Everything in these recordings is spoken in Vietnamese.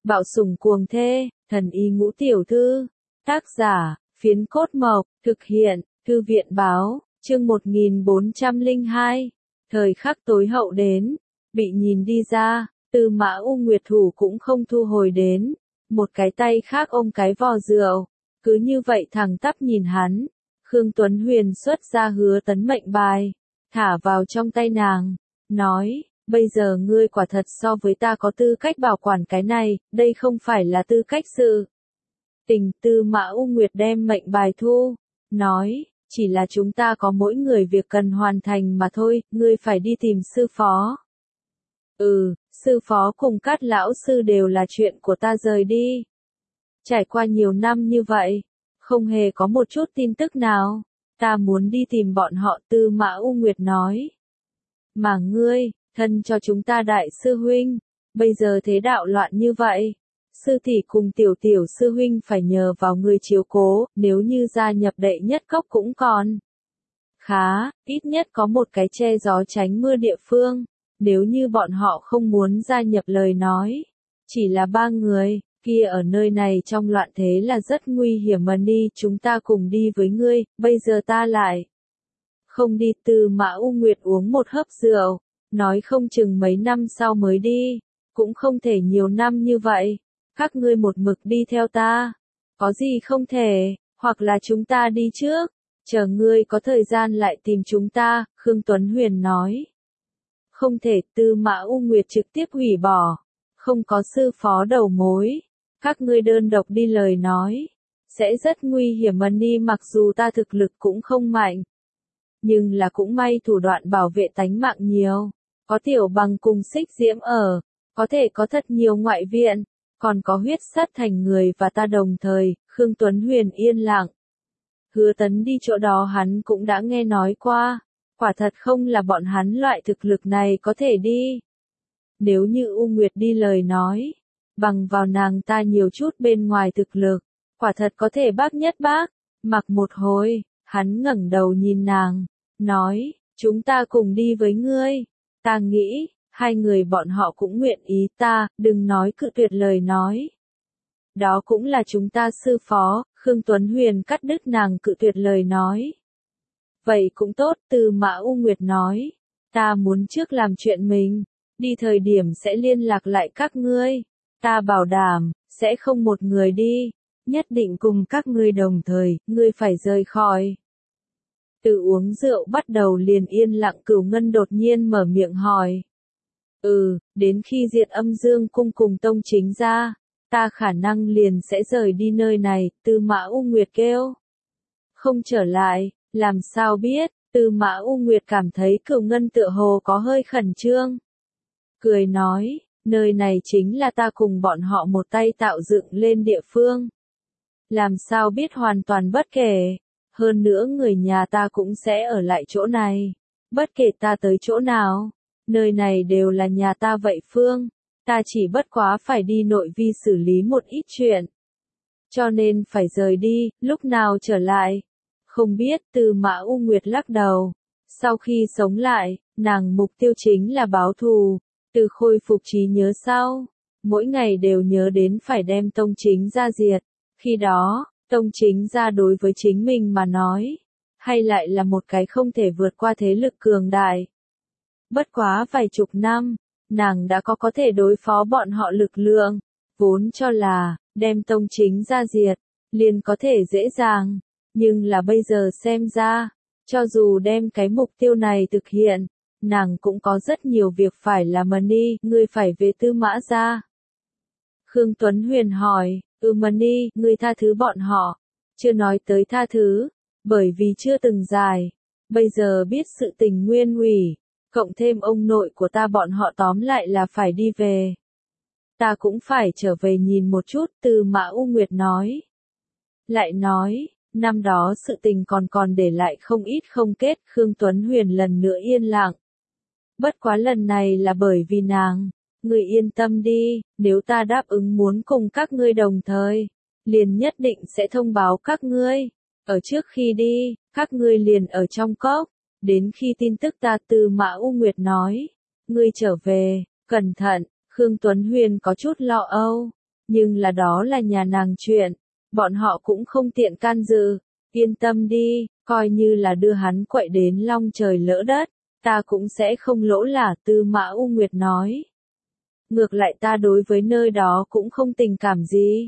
Bạo sủng cuồng thê, thần y ngũ tiểu thư. Tác giả, Phiến Cốt Mộc, thực hiện, Thư viện báo, chương 1402. Thời khắc tối hậu đến, bị nhìn đi ra, Tư Mã U Nguyệt thủ cũng không thu hồi đến, một cái tay khác ôm cái vò rượu, cứ như vậy thẳng tắp nhìn hắn. Khương Tuấn Huyền xuất ra Hứa Tấn mệnh bài, thả vào trong tay nàng, nói, bây giờ ngươi quả thật so với ta có tư cách bảo quản cái này, đây không phải là tư cách sự tình. Tư Mã U Nguyệt đem mệnh bài thu, nói, chỉ là chúng ta có mỗi người việc cần hoàn thành mà thôi, ngươi phải đi tìm sư phó. Sư phó cùng Cát lão sư đều là chuyện của ta rời đi. Trải qua nhiều năm như vậy, không hề có một chút tin tức nào, ta muốn đi tìm bọn họ. Tư Mã U Nguyệt nói. Mà ngươi, thân cho chúng ta đại sư huynh, bây giờ thế đạo loạn như vậy, sư tỷ cùng tiểu tiểu sư huynh phải nhờ vào ngươi chiếu cố, nếu như gia nhập đệ nhất cốc cũng còn khá, ít nhất có một cái che gió tránh mưa địa phương, nếu như bọn họ không muốn gia nhập lời nói, chỉ là 3 người, kia ở nơi này trong loạn thế là rất nguy hiểm mà đi, chúng ta cùng đi với ngươi, bây giờ ta lại không đi. Tư Mã U Nguyệt uống một hớp rượu, nói không chừng mấy năm sau mới đi, cũng không thể nhiều năm như vậy, các ngươi một mực đi theo ta, có gì không thể, hoặc là chúng ta đi trước, chờ ngươi có thời gian lại tìm chúng ta. Khương Tuấn Huyền nói. Không thể. Tư Mã U Nguyệt trực tiếp hủy bỏ, không có sư phó đầu mối, các ngươi đơn độc đi lời nói, sẽ rất nguy hiểm mà đi. Mặc dù ta thực lực cũng không mạnh, nhưng là cũng may thủ đoạn bảo vệ tánh mạng nhiều, có Tiểu Bằng cùng Xích Diễm ở, có thể có thật nhiều ngoại viện, còn có Huyết Sát Thành người và ta đồng thời. Khương Tuấn Huyền yên lặng. Hứa Tấn đi chỗ đó hắn cũng đã nghe nói qua, quả thật không là bọn hắn loại thực lực này có thể đi. Nếu như U Nguyệt đi lời nói, bằng vào nàng ta nhiều chút bên ngoài thực lực, quả thật có thể bác nhất bác. Mặc một hồi, hắn ngẩng đầu nhìn nàng, nói, chúng ta cùng đi với ngươi, ta nghĩ, 2 người bọn họ cũng nguyện ý. Ta, đừng nói cự tuyệt lời nói. Đó cũng là chúng ta sư phó. Khương Tuấn Huyền cắt đứt nàng cự tuyệt lời nói. Vậy cũng tốt. Tư Mã U Nguyệt nói, ta muốn trước làm chuyện mình, đi thời điểm sẽ liên lạc lại các ngươi, ta bảo đảm, sẽ không một người đi, nhất định cùng các ngươi đồng thời, ngươi phải rời khỏi. Từ uống rượu bắt đầu liền yên lặng. Cửu Ngân đột nhiên mở miệng hỏi. Đến khi diệt Âm Dương cung cùng Tông Chính ra, ta khả năng liền sẽ rời đi nơi này. Tư Mã U Nguyệt kêu. Không trở lại, làm sao biết? Tư Mã U Nguyệt cảm thấy Cửu Ngân tựa hồ có hơi khẩn trương. Cười nói, nơi này chính là ta cùng bọn họ một tay tạo dựng lên địa phương. Làm sao biết hoàn toàn bất kể. Hơn nữa người nhà ta cũng sẽ ở lại chỗ này. Bất kể ta tới chỗ nào, nơi này đều là nhà ta vậy. Phương, ta chỉ bất quá phải đi nội vi xử lý một ít chuyện, cho nên phải rời đi. Lúc nào trở lại? Không biết. Tư Mã U Nguyệt lắc đầu. Sau khi sống lại, nàng mục tiêu chính là báo thù, từ khôi phục trí nhớ sau, mỗi ngày đều nhớ đến phải đem Tông Chính ra diệt. Khi đó, Tông Chính ra đối với chính mình mà nói, hay lại là một cái không thể vượt qua thế lực cường đại. Bất quá vài chục năm, nàng đã có thể đối phó bọn họ lực lượng, vốn cho là, đem Tông Chính ra diệt, liền có thể dễ dàng, nhưng là bây giờ xem ra, cho dù đem cái mục tiêu này thực hiện, nàng cũng có rất nhiều việc phải làm mà đi. Ngươi phải về Tư Mã gia. Khương Tuấn Huyền hỏi. Mà đi, ngươi tha thứ bọn họ. Chưa nói tới tha thứ, bởi vì chưa từng giải. Bây giờ biết sự tình nguyên ủy, cộng thêm ông nội của ta, bọn họ tóm lại là phải đi về. Ta cũng phải trở về nhìn một chút. Tư Mã U Nguyệt nói. Lại nói, năm đó sự tình còn để lại không ít không kết. Khương Tuấn Huyền lần nữa yên lặng. Bất quá lần này là bởi vì nàng. Ngươi yên tâm đi, nếu ta đáp ứng muốn cùng các ngươi đồng thời, liền nhất định sẽ thông báo các ngươi. Ở trước khi đi, các ngươi liền ở trong cốc, đến khi tin tức ta. Tư Mã U Nguyệt nói, ngươi trở về, cẩn thận. Khương Tuấn Huyền có chút lo âu, nhưng là đó là nhà nàng chuyện, bọn họ cũng không tiện can dự, yên tâm đi, coi như là đưa hắn quậy đến long trời lỡ đất, ta cũng sẽ không lỗ là Tư Mã U Nguyệt nói. Ngược lại ta đối với nơi đó cũng không tình cảm gì.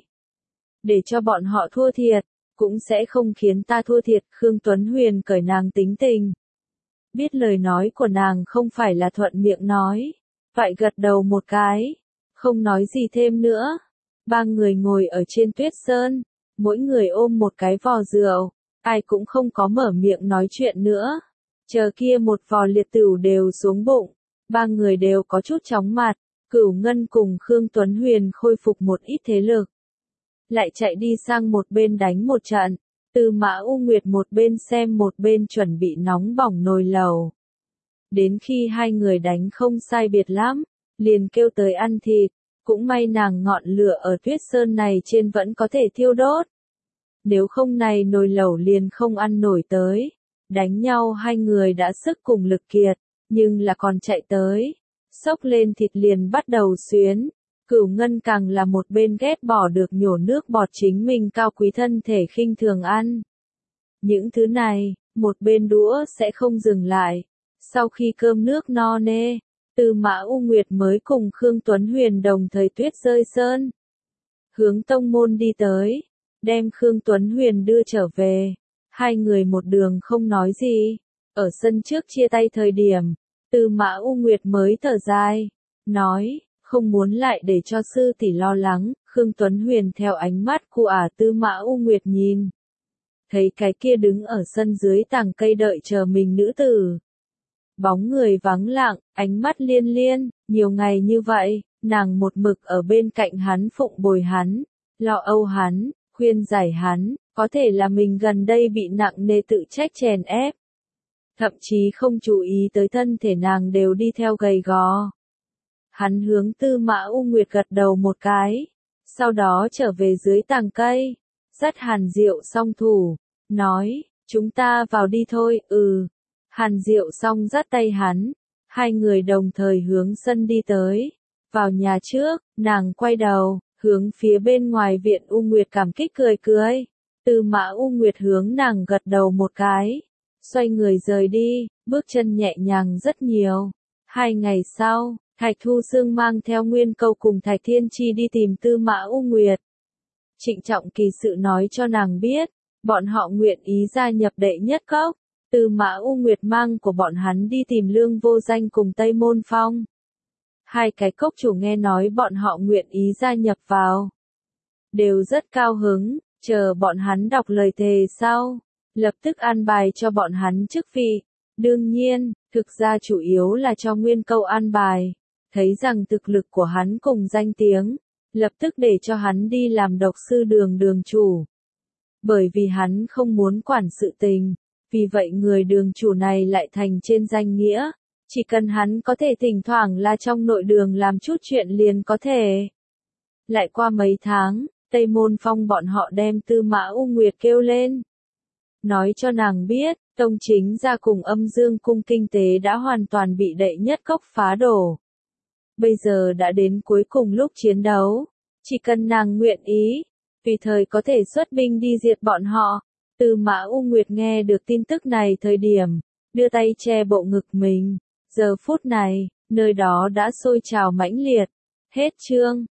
Để cho bọn họ thua thiệt, cũng sẽ không khiến ta thua thiệt, Khương Tuấn Huyền cởi nàng tính tình. Biết lời nói của nàng không phải là thuận miệng nói, vậy gật đầu một cái, không nói gì thêm nữa. Ba người ngồi ở trên tuyết sơn, mỗi người ôm một cái vò rượu, ai cũng không có mở miệng nói chuyện nữa. Chờ kia một vò liệt tửu đều xuống bụng, ba người đều có chút chóng mặt, Cửu Ngân cùng Khương Tuấn Huyền khôi phục một ít thế lực. Lại chạy đi sang một bên đánh một trận, Tư Mã U Nguyệt một bên xem một bên chuẩn bị nóng bỏng nồi lẩu. Đến khi hai người đánh không sai biệt lắm, liền kêu tới ăn thịt, cũng may nàng ngọn lửa ở tuyết sơn này trên vẫn có thể thiêu đốt. Nếu không này nồi lẩu liền không ăn nổi tới. Đánh nhau hai người đã sức cùng lực kiệt, nhưng là còn chạy tới. Xốc lên thịt liền bắt đầu xuyến. Cửu Ngân càng là một bên ghét bỏ được nhổ nước bọt chính mình cao quý thân thể khinh thường ăn. Những thứ này, một bên đũa sẽ không dừng lại. Sau khi cơm nước no nê, Tư Mã U Nguyệt mới cùng Khương Tuấn Huyền đồng thời tuyết rơi sơn. Hướng tông môn đi tới, đem Khương Tuấn Huyền đưa trở về. Hai người một đường không nói gì. Ở sân trước chia tay thời điểm, Tư Mã U Nguyệt mới thở dài, nói, không muốn lại để cho sư tỷ lo lắng. Khương Tuấn Huyền theo ánh mắt của Tư Mã U Nguyệt nhìn. Thấy cái kia đứng ở sân dưới tàng cây đợi chờ mình nữ tử. Bóng người vắng lặng, ánh mắt liên liên, nhiều ngày như vậy, nàng một mực ở bên cạnh hắn phụng bồi hắn, lo âu hắn, khuyên giải hắn, có thể là mình gần đây bị nặng nề tự trách chèn ép. Thậm chí không chú ý tới thân thể nàng đều đi theo gầy gò. Hắn hướng Tư Mã U Nguyệt gật đầu một cái, sau đó trở về dưới tàng cây, dắt Hàn Diệu song thủ, nói, chúng ta vào đi thôi, Hàn Diệu song dắt tay hắn, hai người đồng thời hướng sân đi tới. Vào nhà trước, nàng quay đầu, hướng phía bên ngoài viện U Nguyệt cảm kích cười cười. Tư Mã U Nguyệt hướng nàng gật đầu một cái, xoay người rời đi, bước chân nhẹ nhàng rất nhiều. 2 ngày sau, Thạch Thu Sương mang theo Nguyên Câu cùng Thạch Thiên Chi đi tìm Tư Mã U Nguyệt. Trịnh trọng kỳ sự nói cho nàng biết, bọn họ nguyện ý gia nhập đệ nhất cốc. Tư Mã U Nguyệt mang của bọn hắn đi tìm Lương Vô Danh cùng Tây Môn Phong. 2 cái cốc chủ nghe nói bọn họ nguyện ý gia nhập vào, đều rất cao hứng, chờ bọn hắn đọc lời thề sau, lập tức an bài cho bọn hắn chức vị. Đương nhiên, thực ra chủ yếu là cho Nguyên Câu an bài, thấy rằng thực lực của hắn cùng danh tiếng, lập tức để cho hắn đi làm độc sư đường đường chủ. Bởi vì hắn không muốn quản sự tình, vì vậy người đường chủ này lại thành trên danh nghĩa, chỉ cần hắn có thể thỉnh thoảng là trong nội đường làm chút chuyện liền có thể. Lại qua mấy tháng, Tây Môn Phong bọn họ đem Tư Mã U Nguyệt kêu lên. Nói cho nàng biết, Tông Chính Gia cùng Âm Dương Cung kinh tế đã hoàn toàn bị đệ nhất cốc phá đổ. Bây giờ đã đến cuối cùng lúc chiến đấu, chỉ cần nàng nguyện ý, tùy thời có thể xuất binh đi diệt bọn họ. Tư Mã U Nguyệt nghe được tin tức này thời điểm, đưa tay che bộ ngực mình. Giờ phút này, nơi đó đã sôi trào mãnh liệt. Hết chương.